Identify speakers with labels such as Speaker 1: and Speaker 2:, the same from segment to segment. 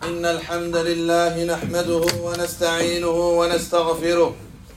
Speaker 1: إن الحمد لله نحمده ونستعينه ونستغفره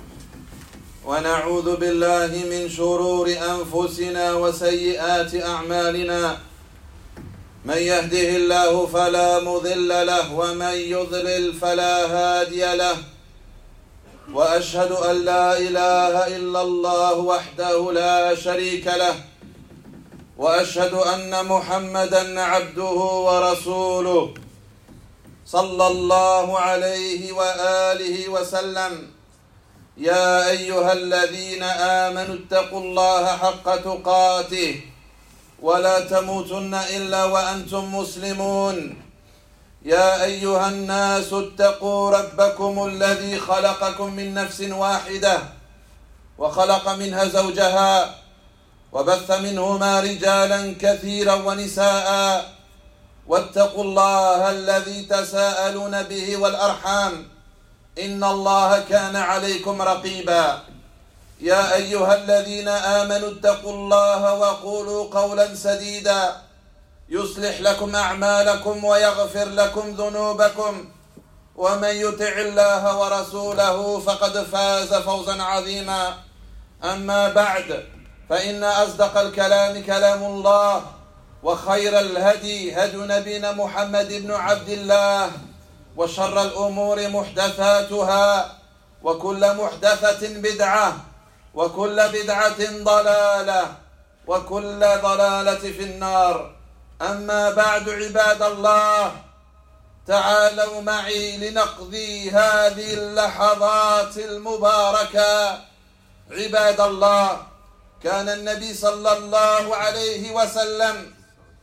Speaker 1: ونعوذ بالله من شرور أنفسنا وسيئات أعمالنا. من يهده الله فلا مضل له ومن يضلل فلا هادي له، وأشهد أن لا إله إلا الله وحده لا شريك له، وأشهد أن محمدًا عبده ورسوله صلى الله عليه وآله وسلم. يا أيها الذين آمنوا اتقوا الله حق تقاته ولا تموتن إلا وأنتم مسلمون. يا أيها الناس اتقوا ربكم الذي خلقكم من نفس واحدة وخلق منها زوجها وبث منهما رجالا كثيرا ونساء، واتقوا الله الذي تساءلون به والأرحام إن الله كان عليكم رقيبا. يا أيها الذين آمنوا اتقوا الله وقولوا قولا سديدا يصلح لكم أعمالكم ويغفر لكم ذنوبكم، ومن يطع الله ورسوله فقد فاز فوزا عظيما. أما بعد، فإن أصدق الكلام كلام الله، وخير الهدي هدي نبينا محمد بن عبد الله، وشر الأمور محدثاتها، وكل محدثة بدعة، وكل بدعة ضلالة، وكل ضلالة في النار. أما بعد، عباد الله، تعالوا معي لنقضي هذه اللحظات المباركة. عباد الله، كان النبي صلى الله عليه وسلم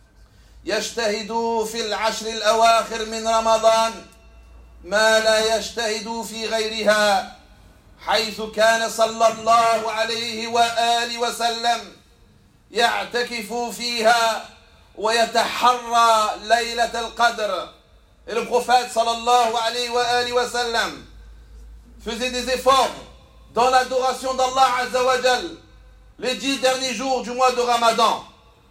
Speaker 1: يجتهد في العشر الأواخر من رمضان ما لا يجتهد في غيرها، حيث كان صلى الله عليه وآله وسلم يعتكف فيها ويتحرى ليلة القدر. Et le prophète sallallahu alayhi wa sallam faisait des efforts dans l'adoration d'Allah Azza wa Jal les 10 derniers jours du mois de Ramadan.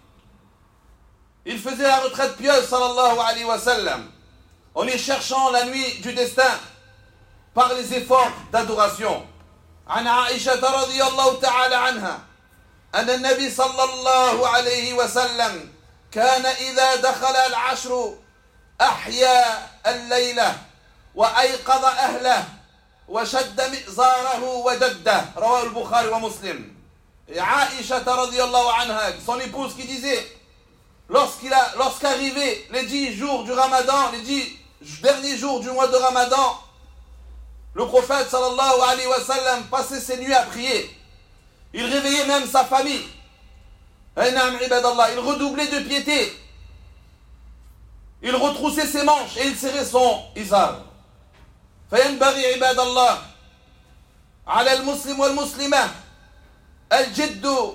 Speaker 1: Il faisait la retraite pieuse sallallahu alayhi wa sallam en y cherchant la nuit du destin par les efforts d'adoration. عن عائشة رضي الله تعالى عنها أن النبي صلى الله عليه وسلم كان إذا دخل العشر أحيا الليلة وأيقظ أهله وشد مئزاره وجده. رواه البخاري ومسلم. Aïcha radhiyallahu anha, son épouse, qui disait, lorsqu'arrivaient les 10 jours du Ramadan, les 10 derniers jours du mois de Ramadan, le prophète sallallahu alayhi wa sallam passait ses nuits à prier. Il réveillait même sa famille. Il redoublait de piété. Il retroussait ses manches et il serrait son izar. فينبغي عباد الله على المسلم والمسلمة الجد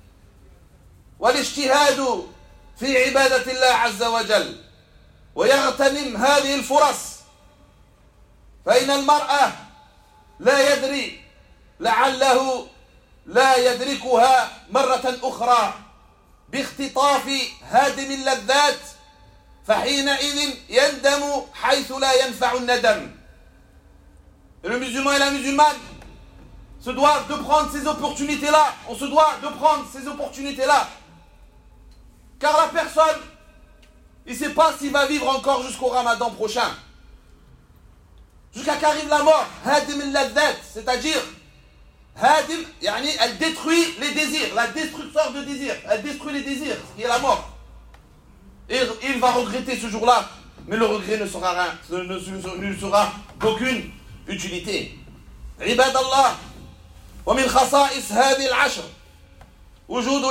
Speaker 1: والاجتهاد في عبادة الله عز وجل ويغتنم هذه الفرص، فإن المرأة لا يدري لعله لا يدركها مرة أخرى باختطاف هادم اللذات، فحينئذ يندم حيث لا ينفع الندم. Le musulman et la musulmane se doivent de prendre ces opportunités-là. On se doit de prendre ces opportunités-là. Car la personne, il ne sait pas s'il va vivre encore jusqu'au Ramadan prochain. Jusqu'à qu'arrive la mort. Hadim al-laddat, c'est-à-dire, Hadim, elle détruit les désirs, la destructeur de désirs. Elle détruit les désirs, ce qui est la mort. Et il va regretter ce jour-là, mais le regret ne sera d'aucune utilité. عباد الله، ومن خصائص هذه العشر وجود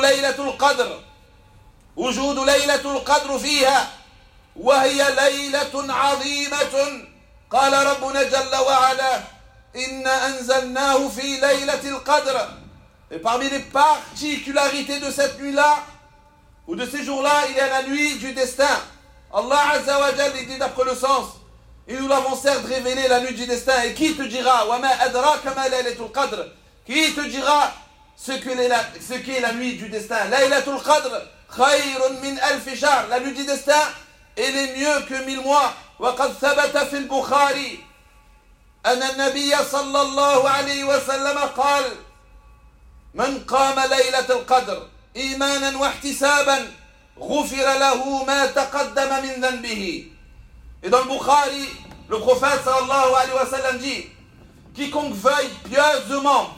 Speaker 1: ليلة القدر فيها، وهي ليلة عظيمة. قال ربنا جل وعلا: إنا أنزلناه في ليلة القدر. Et parmi les particularités de cette nuit-là ou de ces jours-là, il y a la nuit du destin. Allah Azza wa Jal dit d'après le sens, et nous l'avons certes révélé la nuit du destin. Et qui te dira وَمَا أَدْرَاكَ مَا لَيْلَةُ الْقَدْرِ, qui te dira ce qu'est la nuit du destin. Laylatul Qadr khayrun min alf shahr, la nuit du destin, elle est mieux que 1000 mois. وقد ثبت في البخاري أن النبي صلى الله عليه وسلم قال من قام ليلة القدر إيمانا واحتسابا غفر له ما تقدم من ذنبه. Et dans le Bukhari, le prophète sallallahu alayhi wa sallam dit quiconque veille pieusement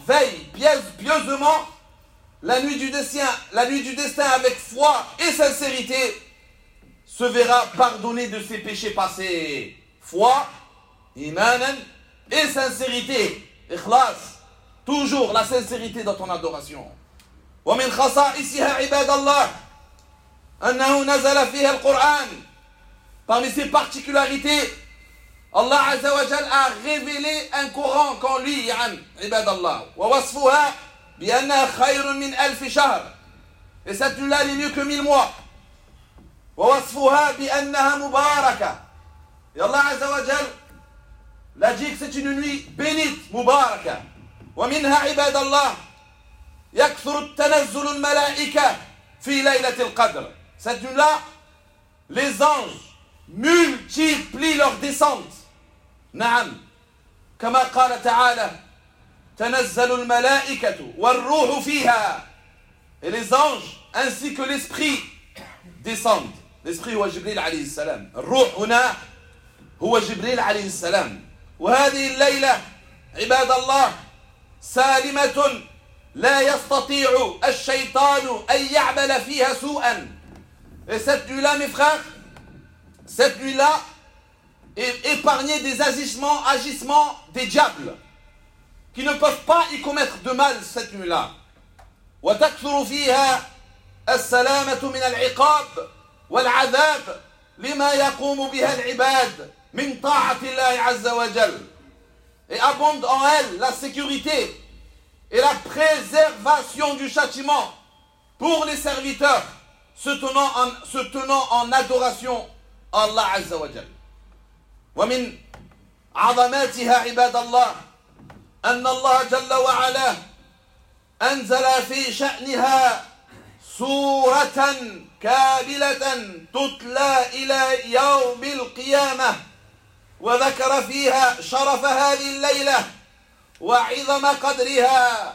Speaker 1: la nuit du destin avec foi et sincérité se verra pardonner de ses péchés passés. Foi, imanan et sincérité, ikhlas, toujours la sincérité dans ton adoration. ومن خصائصها عباد الله أنه نزل فيها القرآن. Parmi ses particularités, Allah Azza wa Jal a révélé un Coran qu'on lit عباد الله. ووصفها بأنها خير من 1000 شهر. Et cette nuit-là, elle est mieux que 1000 mois. ووصفها بأنها مباركة. Et Allah Azza wa Jal l'a dit que c'est une nuit bénite, مباركة. ومنها عباد الله يكثر التنزل الملائكة في ليلة القدر. Cette nuit-là, les anges multiplient leur descente. نعم كما قال تعالى تنزل الملائكة والروح فيها. Et les anges ainsi que l'esprit descendent. L'esprit هو جبريل عليه السلام. الروح هنا هو جبريل عليه السلام. وهذه الليلة عباد الله سالمة لا يستطيع الشيطان أن يعمل فيها سوءا. Et cette nuit-là, mes frères, cette nuit-là est épargnée des agissements des diables qui ne peuvent pas y commettre de mal cette nuit-là. وتكثر فيها السلامة من العقاب والعذاب لما يقوم بها العباد من طاعة الله عز وجل. Et abonde en elle la sécurité et la préservation du châtiment pour les serviteurs se tenant en adoration à Allah Azza wa Jal. ومن عظماتها عباد الله أن الله جل وعلا أنزل في شأنها سورة كاملة تتلى إلى يوم القيامة وذكر فيها شرف هذه الليلة وعظم قدرها.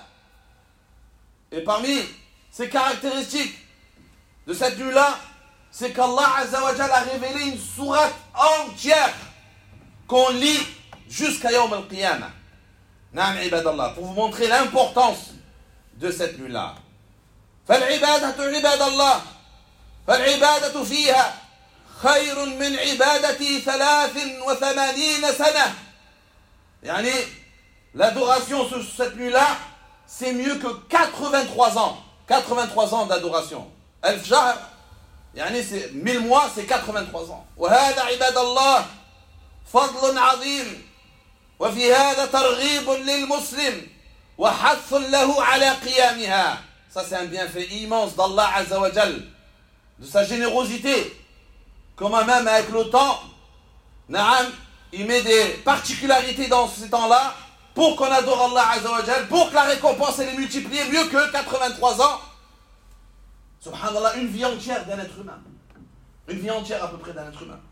Speaker 1: Et parmi ces caractéristiques de cette nuit-là, c'est qu'Allah Azza wa Jal a révélé une sourate entière qu'on lit jusqu'à Yawm al-Qiyamah. Naam ibadallah, pour vous montrer l'importance de cette nuit-là. فالعبادة عباد الله فالعبادة فيها خير من عبادة 83 سنة. يعني l'adoration sur cette nuit-là, c'est mieux que 83 ans. 83 ans d'adoration. ألف شهر يعني c'est 1000 mois, c'est 83 ans. وهذا عباد الله فضل عظيم وفي هذا ترغيب للمسلم وحث له على قيامها. Ça c'est un bienfait immense d'Allah Azza wa Jal, de sa générosité. Comme même avec le temps, Naam, il met des particularités dans ces temps-là pour qu'on adore Allah Azza wa Jal, pour que la récompense elle est multipliée mieux que 83 ans. Subhanallah, une vie entière d'un être humain. Une vie entière à peu près d'un être humain.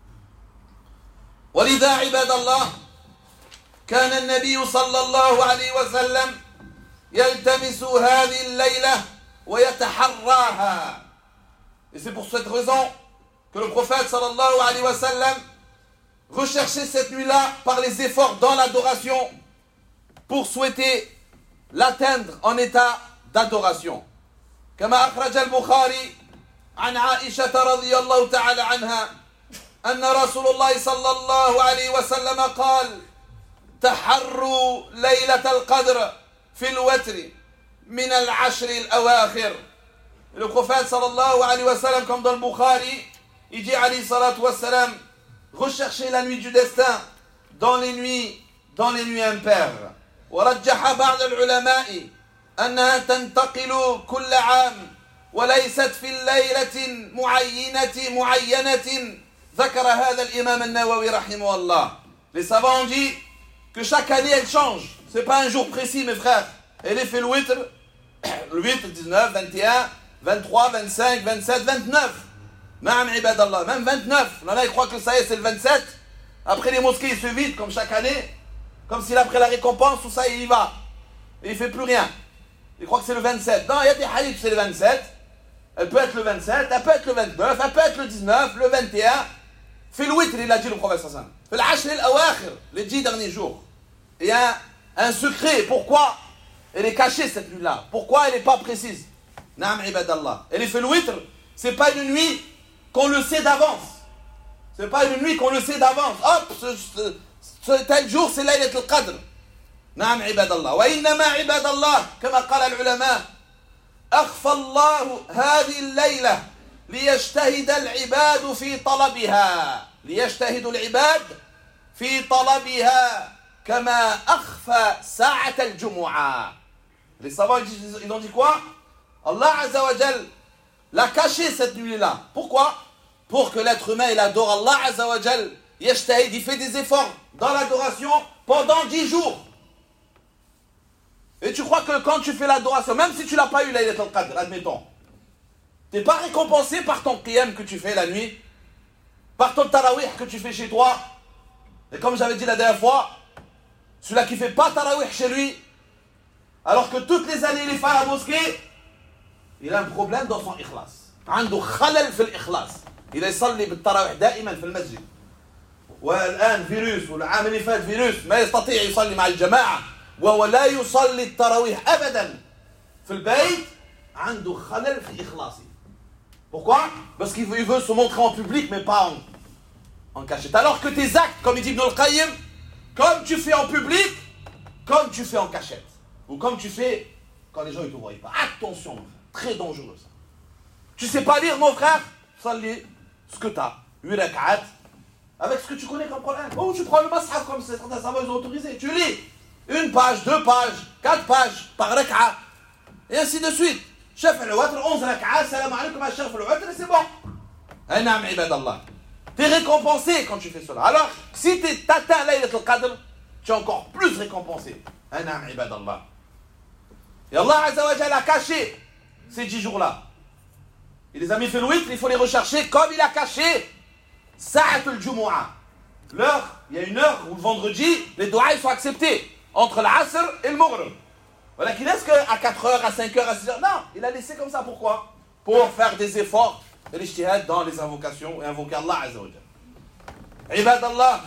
Speaker 1: ولذا عباد الله كان النبي صلى الله عليه وسلم يلتمس هذه الليلة ويتحراها. Et c'est pour cette raison que le prophète sallallahu alayhi wa sallam recherchait cette nuit-là par les efforts dans l'adoration pour souhaiter l'atteindre en état d'adoration. كما أخرج البخاري عن عائشة رضي الله تعالى عنها أن رسول الله صلى الله عليه وسلم قال تحروا ليلة القدر في الوتر من العشر الأواخر. Le prophète sallallahu alayhi wa sallam, comme dans le Bukhari, il dit alayhi salatu wa salam, recherchez la nuit du destin dans les nuits impaires. ورجح بعض العلماء أنها تنتقل كل عام وليست في الليلة معينة ذكر هذا الإمام النووي رحمه الله. Les savants ont dit que chaque année elle change. C'est pas un jour précis mes frères. Elle est fait le witr 19, 21, 23, 25, 27, 29. Naam ibadallah, même 29. Il y en a qui croient que ça y est, c'est le 27. Après les mosquées, ils se vident comme chaque année. Comme s'il a pris la récompense, tout ça, il y va. Et il ne fait plus rien. Il croit que c'est le 27. Non, il y a des hadiths, c'est le 27. Elle peut être le 27, elle peut être le 29, elle peut être le 19, le 21. Fais le witr, il a dit le prophète sallallahu alayhi wa sallam. Fais l'ashr al-awakhir, les 10 derniers jours. Il y a un secret. Pourquoi elle est cachée cette nuit-là? Pourquoi elle n'est pas précise? Naam ibadallah. Elle est fait le witr. C'est pas une nuit qu'on le sait d'avance. C'est pas une nuit qu'on le sait d'avance. Hop, tel jour, c'est Laylat al-Qadr. نعم عباد الله وإنما عباد الله كما قال العلماء أخفى الله هذه الليلة ليجتهد العباد في طلبها ليجتهد العباد في طلبها كما أخفى ساعة الجمعة. Les savants ils ont dit quoi? Allah Azza wa Jal l'a caché cette nuit-là. Pourquoi? Pour que l'être humain il adore Allah Azza wa Jal. Yajtahid, il fait des efforts dans l'adoration pendant 10 jours. Et tu crois que quand tu fais l'adoration, même si tu n'as pas eu Laylat al-Qadr, admettons, tu n'es pas récompensé par ton qiyam que tu fais la nuit, par ton tarawih que tu fais chez toi. Et comme j'avais dit la dernière fois, celui-là qui ne fait pas tarawih chez lui, alors que toutes les années il fait à la mosquée, il a un problème dans son ikhlas. عنده خلل في الإخلاص. إذا يصلي بالتراويح دائما في المسجد. والآن فيروس والعام اللي فات فيروس ما يستطيع يصلي مع الجماعة. وهو لا يصلي التراويح أبدا في البيت عنده خلل في إخلاصه. Pourquoi? Parce qu'il veut se montrer en public mais pas en cachette. Alors que tes actes, comme il dit Ibn al-Qayyim, comme tu fais en public, comme tu fais en cachette. Ou comme tu fais quand les gens ne te voient pas. Attention, très dangereux ça. Tu sais pas lire mon frère? Salli ce que tu as. 8 rak'at. Avec ce que tu connais comme problème. Oh, tu prends le mashaf comme certains savants ils ont autorisé. Tu lis. 1 page, 2 pages, 4 pages par rak'a. Et ainsi de suite. Chef al-Watr, 11 rak'a, salam alaykum à Chef al-Watr, et c'est bon. Anam ibadallah. Tu es récompensé quand tu fais cela. Alors, si tu atteins Laylat al-Qadr, tu es encore plus récompensé. Anam ibadallah. Et Allah Azza wa Jalla a caché ces 10 jours-là. Et les amis fait le witr, il faut les rechercher comme il a caché Sa'at al-Jumu'ah. L'heure, il y a une heure où le vendredi, les doigts ils sont acceptés. Entre l'Asr et le Maghrib. Voilà, qu'il laisse qu'à 4h, à 5h, à 6h. Non, il a laissé comme ça. Pourquoi? Pour faire des efforts et l'ijtihad dans les invocations et invoquer Allah Azza wa Jalla. Ibadallah,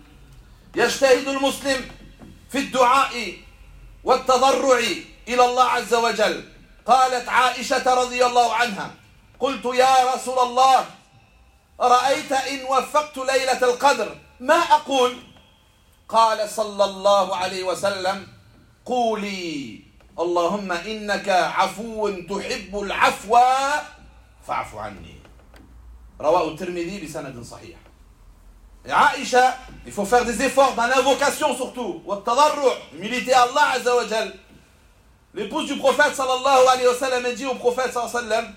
Speaker 1: يجتهد المسلم في الدعاء والتضرع إلى الله عز وجل. قالت عائشة رضي الله عنها قلت يا رسول الله رأيت إن وفقت ليلة القدر ما أقول؟ قال صلى الله عليه وسلم قولي اللهم إنك عفو تحب العفو فاعف عني. رواه الترمذي بسند صحيح. Et Aïcha, il faut faire des efforts dans l'invocation surtout. والتضرع, humilité à Allah Azza wa Jal. L'épouse du prophète sallallahu alayhi wa sallam a dit au prophète sallallahu alayhi wa sallam,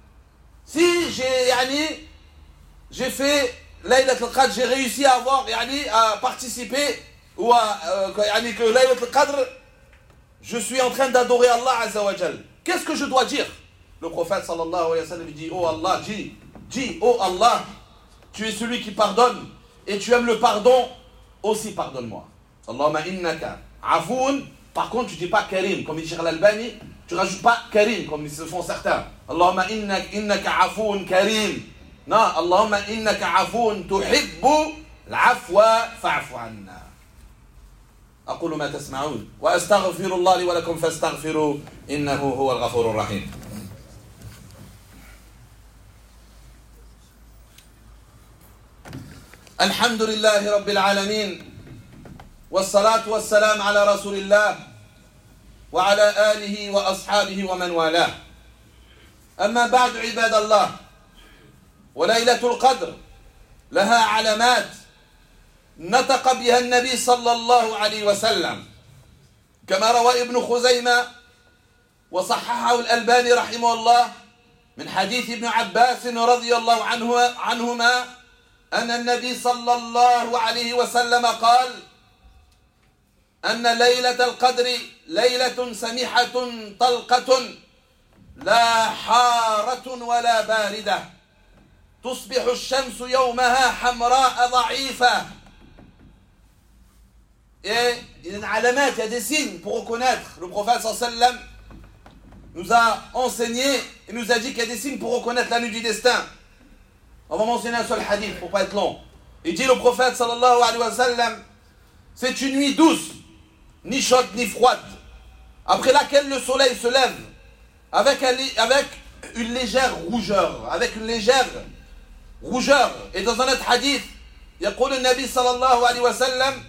Speaker 1: si j'ai fait Laylat al-Qadr, j'ai réussi à avoir, à participer, ou que Laylat al-Qadr, je suis en train d'adorer Allah Azza wa Jal. Qu'est-ce que je dois dire? Le prophète sallallahu alayhi wa sallam dit, oh Allah, dis, oh Allah, tu es celui qui pardonne, et tu aimes le pardon, aussi pardonne-moi. Allahumma innaka afoun. Par contre, tu ne dis pas Karim, comme il dit Cheikh Al-Albani, tu ne rajoutes pas Karim, comme ils se font certains. Allahumma innaka afoun Karim. Non, Allahumma innaka afoun tuhibbu l'afwa fa'fu anna. أقول ما تسمعون وأستغفر الله لي ولكم فاستغفروا إنه هو الغفور الرحيم. الحمد لله رب العالمين والصلاة والسلام على رسول الله وعلى آله وأصحابه ومن والاه. أما بعد عباد الله، وليلة القدر لها علامات نطق بها النبي صلى الله عليه وسلم كما روى ابن خزيمة وصححه الألباني رحمه الله من حديث ابن عباس رضي الله عنهما أن النبي صلى الله عليه وسلم قال أن ليلة القدر ليلة سمحة طلقة لا حارة ولا باردة تصبح الشمس يومها حمراء ضعيفة. Et il y a une alamat, il y a des signes pour reconnaître. Le prophète sallallahu alayhi wa sallam nous a enseigné et nous a dit qu'il y a des signes pour reconnaître la nuit du destin. On va mentionner un seul hadith pour pas être long. Il dit le prophète sallallahu alayhi wa sallam, c'est une nuit douce, ni chaude ni froide, après laquelle le soleil se lève avec une légère rougeur, Et dans un autre hadith, يقول النبي صلى الله عليه وسلم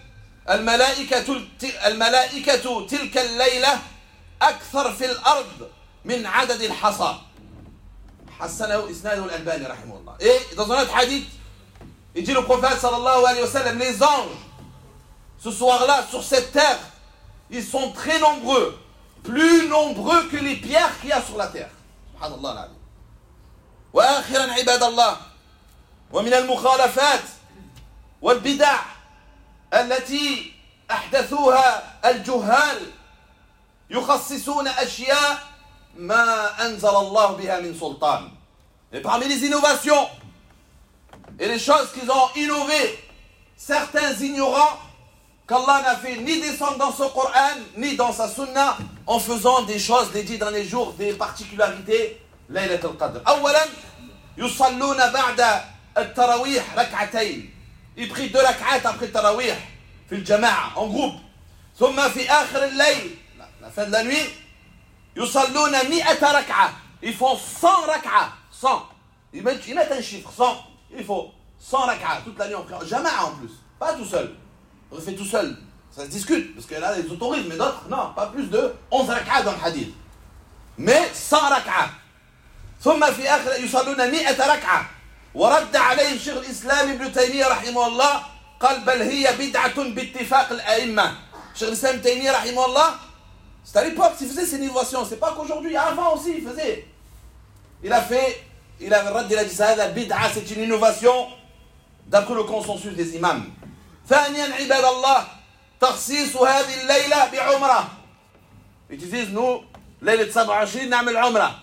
Speaker 1: الملائكة تلك الليلة أكثر في الأرض من عدد الحصى. حسنه إسناده الألباني رحمه الله. Et dans un autre hadith, il dit le prophète sallallahu alayhi wa sallam, les anges ce soir-là sur cette terre, ils sont très nombreux, plus nombreux que les pierres qu'il y a sur la terre. Subhanallah al-azim. وآخرا عباد الله ومن المخالفات والبدع التي أحدثوها الجهال يخصصون أشياء ما أنزل الله بها من سلطان. Et parmi les innovations et les choses qu'ils ont innové, certains ignorants qu'Allah n'a fait ni descendre dans son Coran ni dans sa Sunna en faisant des choses dédiées dans les jours des particularités ليلة القدر. أولا يصلون بعد التراويح ركعتين. Ils prient 2 rak'at après le tarawih في الجماعة en groupe. ثم في آخر الليل, la fin de la nuit, يصلون 100 ركعة. Ils font 100 rak'at. 100. Ils mettent un chiffre 100. Il faut 100 rak'at toute la nuit en priant. Jama'a en plus, pas tout seul. On le fait tout seul, ça se discute parce que là ils autorisent, mais d'autres non, pas plus de 11 rak'at dans le hadith. Mais 100 rak'at. ثم في آخر يصلون 100 ركعة. ورد عليه شيخ الإسلام ابن تيمية رحمه الله قال بل هي بدعة باتفاق الأئمة. شيخ الإسلام ابن تيمية رحمه الله, c'est à l'époque qu'il faisait ces innovations, c'est pas qu'aujourd'hui, avant aussi il faisait. Il a dit ça, la bid'a c'est une innovation d'après le consensus des imams. ثانيا عباد الله تخصيص هذه الليلة بعمرة. Ils disent nous ليلة 27 نعمل عمرة.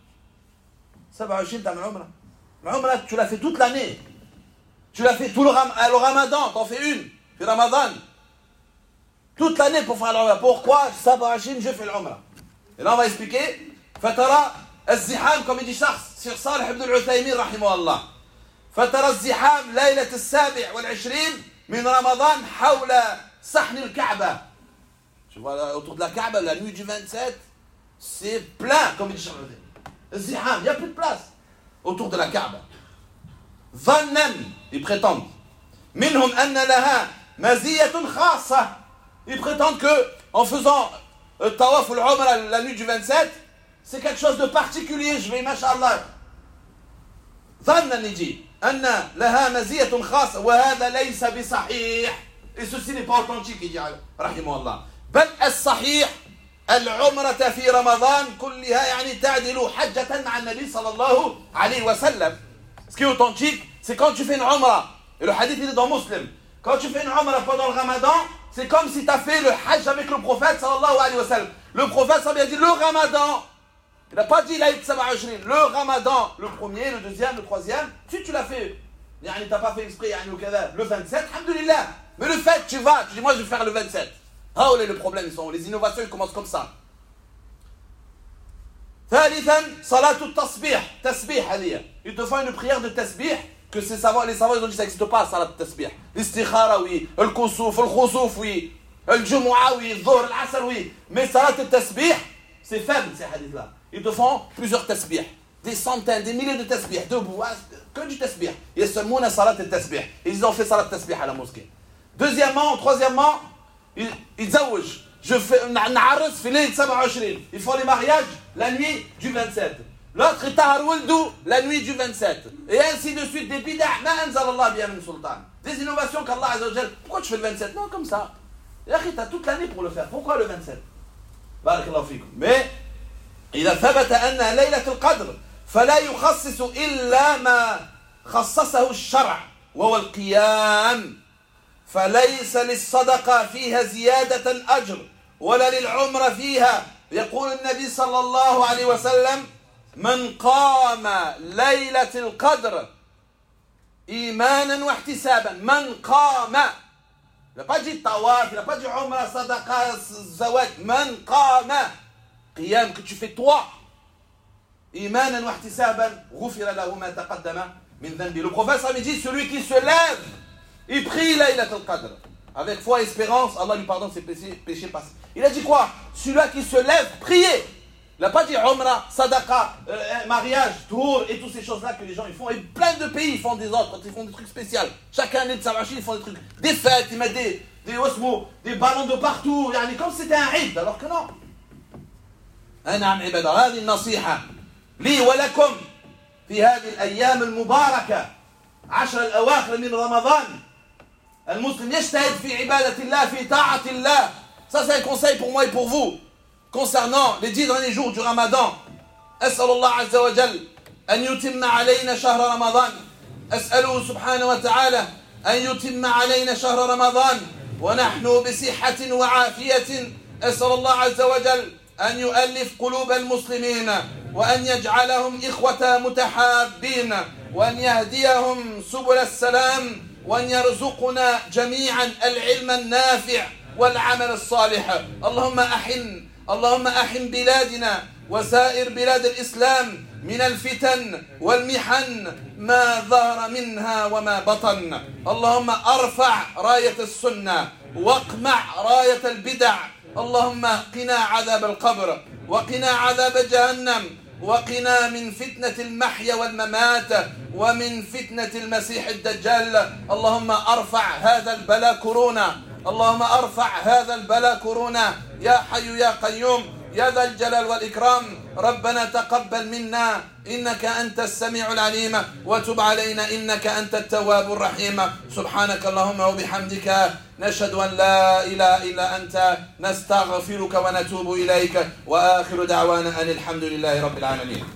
Speaker 1: 27 تعمل عمرة. العمرة tu l'as fait toute l'année. Tu l'as fait tout le ramadan, t'en fais une. في رمضان. Toute l'année pour faire l'umrah. Pourquoi 27 je fais l'umrah? Et là on va expliquer. فترى الزحام comme il dit Cheikh Salih ibn al-Uthaymin رحمه الله. فترى الزحام ليلة 27 من رمضان حول صحن الكعبة. Tu vois autour de la Kaaba la nuit du 27, c'est plein comme il dit Cheikh al-Uthaymin. الزحام, il n'y a plus de place autour de la Kaaba. ظنا, ils prétendent. منهم أن لها مزية خاصة. Ils prétendent que en faisant le tawaf ou l'umrah la nuit du 27, c'est quelque chose de particulier. Je vais mashallah. ظنا يجي أن لها مزية خاصة وهذا ليس بصحيح. Et ceci n'est pas authentique, il dit رحمه الله. بل الصحيح العمرة في رمضان كلها يعني تعدل حجة مع النبي صلى الله عليه وسلم. Ce qui est authentique, c'est quand tu fais une umrah. Et le hadith il est dans Muslim. Quand tu fais une umrah pendant le ramadan, c'est comme si tu as fait le hajj avec le prophète sallallahu alayhi wa sallam. Le prophète ça a dit le ramadan. Il n'a pas dit l'Aïd 27. Le ramadan, le premier, le deuxième, le troisième. Si tu l'as fait, tu n'as pas fait exprès, le 27, alhamdoulilah. Mais le fait, tu dis moi je vais faire le 27. Ah, où est le problème? Les innovations ils commencent comme ça. ثالثا صلاة التصبيح. تسبيح هذه. Ils te font une prière de tasbih que les savants ils ont dit ça n'existe pas صلاة التسبيح. الاستخارة oui, الكسوف, الخسوف oui, الجمعة oui, الظهر, العصر oui. Mais صلاة التسبيح c'est faible ces hadiths là. Ils te font plusieurs tasbih, des centaines, des milliers de tasbih, debout, que du tasbih. يسمون صلاة التسبيح. Ils ont fait صلاة التسبيح à la mosquée. Troisièmement, ils زوج. Je fais نعرس في ليلة 27. Ils font les mariages la nuit du 27. L'autre tahar wuldu la nuit du 27. Et ainsi de suite des bid'a ma anzal Allah biha min sultan. Des innovations qu'Allah Azza wa Jal. Pourquoi tu fais le 27? Non, comme ça. Ya akhi, t'as toute l'année pour le faire. Pourquoi le 27? Barakallahu fikum. Mais إذا ثبت أن ليلة القدر فلا يخصص إلا ما خصصه الشرع وهو القيام فليس للصدقة فيها زيادة أجر ولا للعمرة فيها. يقول النبي صلى الله عليه وسلم من قام ليلة القدر إيمانا واحتسابا. من قام، il n'a pas dit tawaf, il n'a pas dit umrah, sadaqa, zawaj. من قام, qiyam que tu fais toi. إيمانا واحتسابا غفر له ما تقدم من ذنبه. Le prophète a dit, celui qui se lève, il prie Laylatul Qadr. Avec foi et espérance, Allah lui pardonne ses péchés passés. Il a dit quoi? Celui qui se lève, prier. Il n'a pas dit umrah, sadaqa, mariage, tour et toutes ces choses-là que les gens ils font. Et plein de pays font des autres, ils font des trucs spéciaux. Chaque année de Savachi, ils font des trucs. Des fêtes, ils mettent des ballons de partout. Comme si c'était un Eid, alors que non. نعم عباد الله. هذه النصيحة لي ولكم في هذه الأيام المباركة 10 الأواخر من رمضان. المسلم يجتهد في عبادة الله, في طاعة الله. Ça c'est un conseil pour moi et pour vous concernant les 10 derniers jours du Ramadan. أسأل الله عز وجل أن يتم علينا شهر رمضان. أسأله سبحانه وتعالى أن يتم علينا شهر رمضان ونحن بصحة وعافية. أسأل الله عز وجل أن يؤلف قلوب المسلمين وأن يجعلهم إخوة متحابين وأن يهديهم سبل السلام وأن يرزقنا جميعا العلم النافع والعمل الصالح. اللهم أحن بلادنا وسائر بلاد الإسلام من الفتن والمحن ما ظهر منها وما بطن. اللهم أرفع راية السنة واقمع راية البدع. اللهم قنا عذاب القبر وقنا عذاب جهنم وقنا من فتنة المحيا والممات ومن فتنة المسيح الدجال. اللهم ارفع هذا البلاء كورونا. اللهم ارفع هذا البلاء كورونا يا حي يا قيوم يا ذا الجلال والإكرام. ربنا تقبل منا إنك أنت السميع العليم وتب علينا إنك أنت التواب الرحيم. سبحانك اللهم وبحمدك نشهد أن لا إله إلا أنت نستغفرك ونتوب إليك وآخر دعوانا أن الحمد لله رب العالمين.